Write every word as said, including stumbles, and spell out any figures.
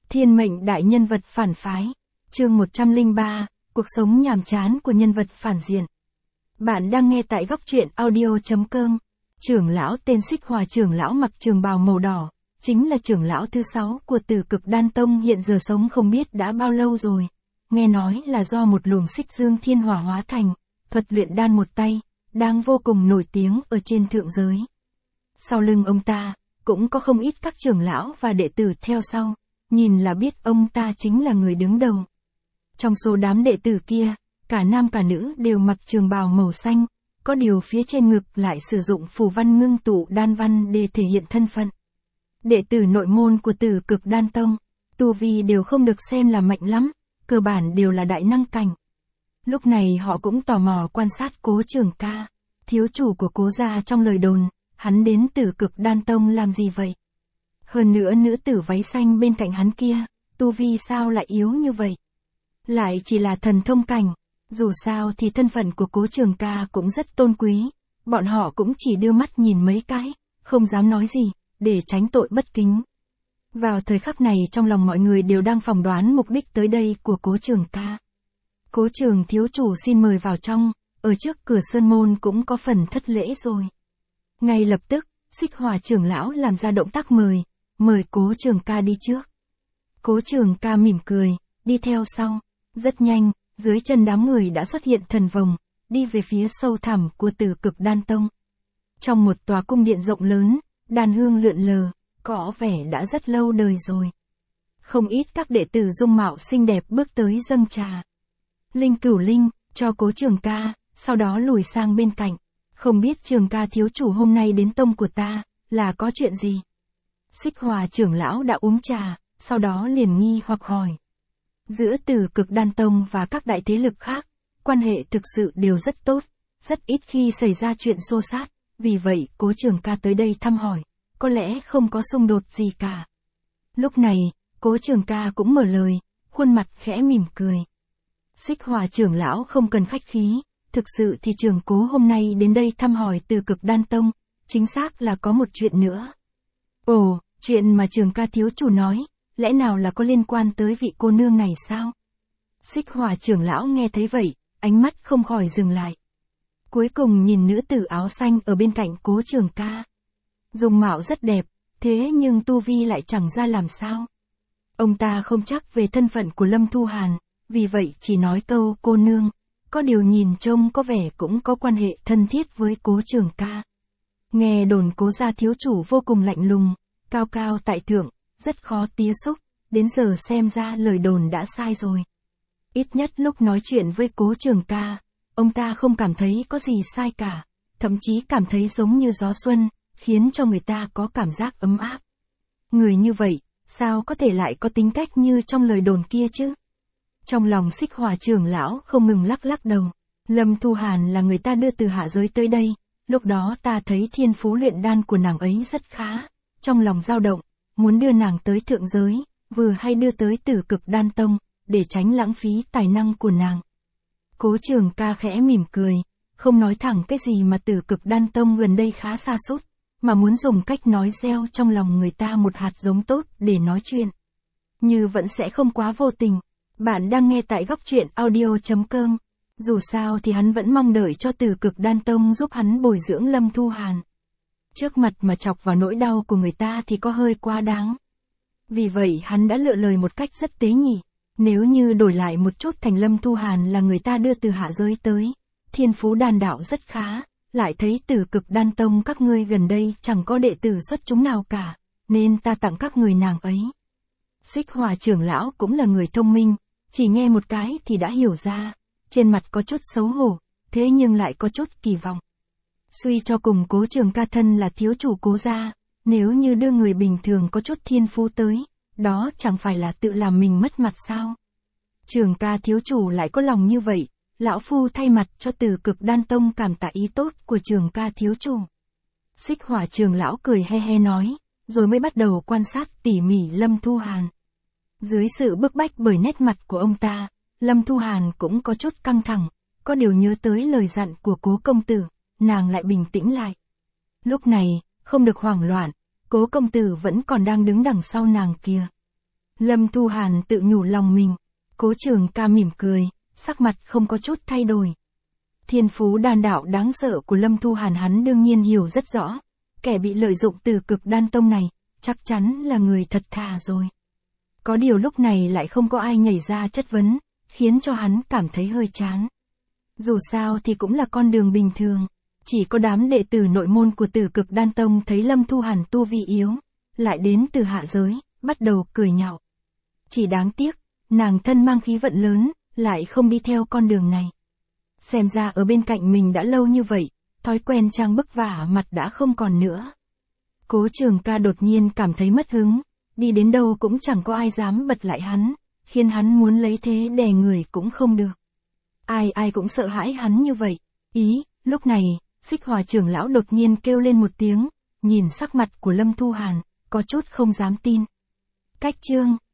Thiên mệnh đại nhân vật phản phái. Chương một trăm lẻ ba, cuộc sống nhàm chán của nhân vật phản diện. Bạn đang nghe tại góc truyện audio chấm com. Trưởng lão tên Xích Hỏa trưởng lão mặc trường bào màu đỏ, chính là trưởng lão thứ sáu của Tử Cực Đan Tông, hiện giờ sống không biết đã bao lâu rồi. Nghe nói là do một luồng xích dương thiên hỏa hóa thành, thuật luyện đan một tay, đang vô cùng nổi tiếng ở trên thượng giới. Sau lưng ông ta, cũng có không ít các trưởng lão và đệ tử theo sau, nhìn là biết ông ta chính là người đứng đầu. Trong số đám đệ tử kia, cả nam cả nữ đều mặc trường bào màu xanh, có điều phía trên ngực lại sử dụng phù văn ngưng tụ đan văn để thể hiện thân phận. Đệ tử nội môn của Tử Cực Đan Tông, tu vi đều không được xem là mạnh lắm, cơ bản đều là đại năng cảnh. Lúc này họ cũng tò mò quan sát Cố Trường Ca, thiếu chủ của Cố gia trong lời đồn, hắn đến Tử Cực Đan Tông làm gì vậy? Hơn nữa nữ tử váy xanh bên cạnh hắn kia, tu vi sao lại yếu như vậy? Lại chỉ là thần thông cảnh, dù sao thì thân phận của Cố Trường Ca cũng rất tôn quý, bọn họ cũng chỉ đưa mắt nhìn mấy cái, không dám nói gì, để tránh tội bất kính. Vào thời khắc này trong lòng mọi người đều đang phỏng đoán mục đích tới đây của Cố Trường Ca. Cố Trường thiếu chủ xin mời vào trong, ở trước cửa sơn môn cũng có phần thất lễ rồi. Ngay lập tức, Xích Hỏa trưởng lão làm ra động tác mời, mời Cố Trường Ca đi trước. Cố Trường Ca mỉm cười, đi theo sau. Rất nhanh, dưới chân đám người đã xuất hiện thần vòng, đi về phía sâu thẳm của Tử Cực Đan Tông. Trong một tòa cung điện rộng lớn, đàn hương lượn lờ, có vẻ đã rất lâu đời rồi. Không ít các đệ tử dung mạo xinh đẹp bước tới dâng trà. Linh Cửu Linh, cho Cố Trường Ca, sau đó lùi sang bên cạnh. Không biết Trường Ca thiếu chủ hôm nay đến tông của ta, là có chuyện gì? Xích Hỏa trưởng lão đã uống trà, sau đó liền nghi hoặc hỏi. Giữa Tử Cực Đan Tông và các đại thế lực khác, quan hệ thực sự đều rất tốt, rất ít khi xảy ra chuyện xô xát, vì vậy Cố Trường Ca tới đây thăm hỏi, có lẽ không có xung đột gì cả. Lúc này, Cố Trường Ca cũng mở lời, khuôn mặt khẽ mỉm cười. Xích Hỏa trưởng lão không cần khách khí, thực sự thì trưởng Cố hôm nay đến đây thăm hỏi Tử Cực Đan Tông, chính xác là có một chuyện nữa. Ồ, chuyện mà Trường Ca thiếu chủ nói, lẽ nào là có liên quan tới vị cô nương này sao? Xích Hỏa trưởng lão nghe thấy vậy, ánh mắt không khỏi dừng lại. Cuối cùng nhìn nữ tử áo xanh ở bên cạnh Cố Trường Ca. Dung mạo rất đẹp, thế nhưng tu vi lại chẳng ra làm sao. Ông ta không chắc về thân phận của Lâm Thu Hàn, vì vậy chỉ nói câu cô nương, có điều nhìn trông có vẻ cũng có quan hệ thân thiết với Cố Trường Ca. Nghe đồn Cố gia thiếu chủ vô cùng lạnh lùng, cao cao tại thượng, rất khó tía xúc, đến giờ xem ra lời đồn đã sai rồi. Ít nhất lúc nói chuyện với Cố Trường Ca, ông ta không cảm thấy có gì sai cả, thậm chí cảm thấy giống như gió xuân, khiến cho người ta có cảm giác ấm áp. Người như vậy, sao có thể lại có tính cách như trong lời đồn kia chứ? Trong lòng Xích Hỏa trưởng lão không ngừng lắc lắc đầu. Lâm Thu Hàn là người ta đưa từ hạ giới tới đây, lúc đó ta thấy thiên phú luyện đan của nàng ấy rất khá, trong lòng dao động, muốn đưa nàng tới thượng giới, vừa hay đưa tới Tử Cực Đan Tông, để tránh lãng phí tài năng của nàng. Cố Trường Ca khẽ mỉm cười, không nói thẳng cái gì mà Tử Cực Đan Tông gần đây khá xa sút, mà muốn dùng cách nói gieo trong lòng người ta một hạt giống tốt để nói chuyện. Như vẫn sẽ không quá vô tình. Bạn đang nghe tại góc truyện audio chấm com. Dù sao thì hắn vẫn mong đợi cho Tử Cực Đan Tông giúp hắn bồi dưỡng Lâm Thu Hàn. Trước mặt mà chọc vào nỗi đau của người ta thì có hơi quá đáng. Vì vậy hắn đã lựa lời một cách rất tế nhị. Nếu như đổi lại một chút thành Lâm Thu Hàn là người ta đưa từ hạ giới tới, thiên phú đan đạo rất khá, lại thấy Tử Cực Đan Tông các ngươi gần đây chẳng có đệ tử xuất chúng nào cả, nên ta tặng các người nàng ấy. Xích Hỏa trưởng lão cũng là người thông minh, chỉ nghe một cái thì đã hiểu ra, trên mặt có chút xấu hổ, thế nhưng lại có chút kỳ vọng. Suy cho cùng Cố Trường Ca thân là thiếu chủ Cố gia, nếu như đưa người bình thường có chút thiên phú tới, đó chẳng phải là tự làm mình mất mặt sao? Trường Ca thiếu chủ lại có lòng như vậy, lão phu thay mặt cho Tử Cực Đan Tông cảm tạ ý tốt của Trường Ca thiếu chủ. Xích Hỏa trưởng lão cười he he nói, rồi mới bắt đầu quan sát tỉ mỉ Lâm Thu Hàn. Dưới sự bức bách bởi nét mặt của ông ta, Lâm Thu Hàn cũng có chút căng thẳng, có điều nhớ tới lời dặn của Cố công tử, nàng lại bình tĩnh lại. Lúc này, không được hoảng loạn, Cố công tử vẫn còn đang đứng đằng sau nàng kìa. Lâm Thu Hàn tự nhủ lòng mình. Cố Trường Ca mỉm cười, sắc mặt không có chút thay đổi. Thiên phú đan đạo đáng sợ của Lâm Thu Hàn hắn đương nhiên hiểu rất rõ. Kẻ bị lợi dụng từ cực đan tông này, chắc chắn là người thật thà rồi. Có điều lúc này lại không có ai nhảy ra chất vấn, khiến cho hắn cảm thấy hơi chán. Dù sao thì cũng là con đường bình thường. Chỉ có đám đệ tử nội môn của Tử Cực Đan Tông thấy Lâm Thu Hàn tu vi yếu, lại đến từ hạ giới, bắt đầu cười nhạo. Chỉ đáng tiếc, nàng thân mang khí vận lớn, lại không đi theo con đường này. Xem ra ở bên cạnh mình đã lâu như vậy, thói quen trang bức vả mặt đã không còn nữa. Cố Trường Ca đột nhiên cảm thấy mất hứng, đi đến đâu cũng chẳng có ai dám bật lại hắn, khiến hắn muốn lấy thế đè người cũng không được. Ai ai cũng sợ hãi hắn như vậy. Ý, lúc này, Xích Hỏa trưởng lão đột nhiên kêu lên một tiếng, nhìn sắc mặt của Lâm Thu Hàn, có chút không dám tin. Cách chương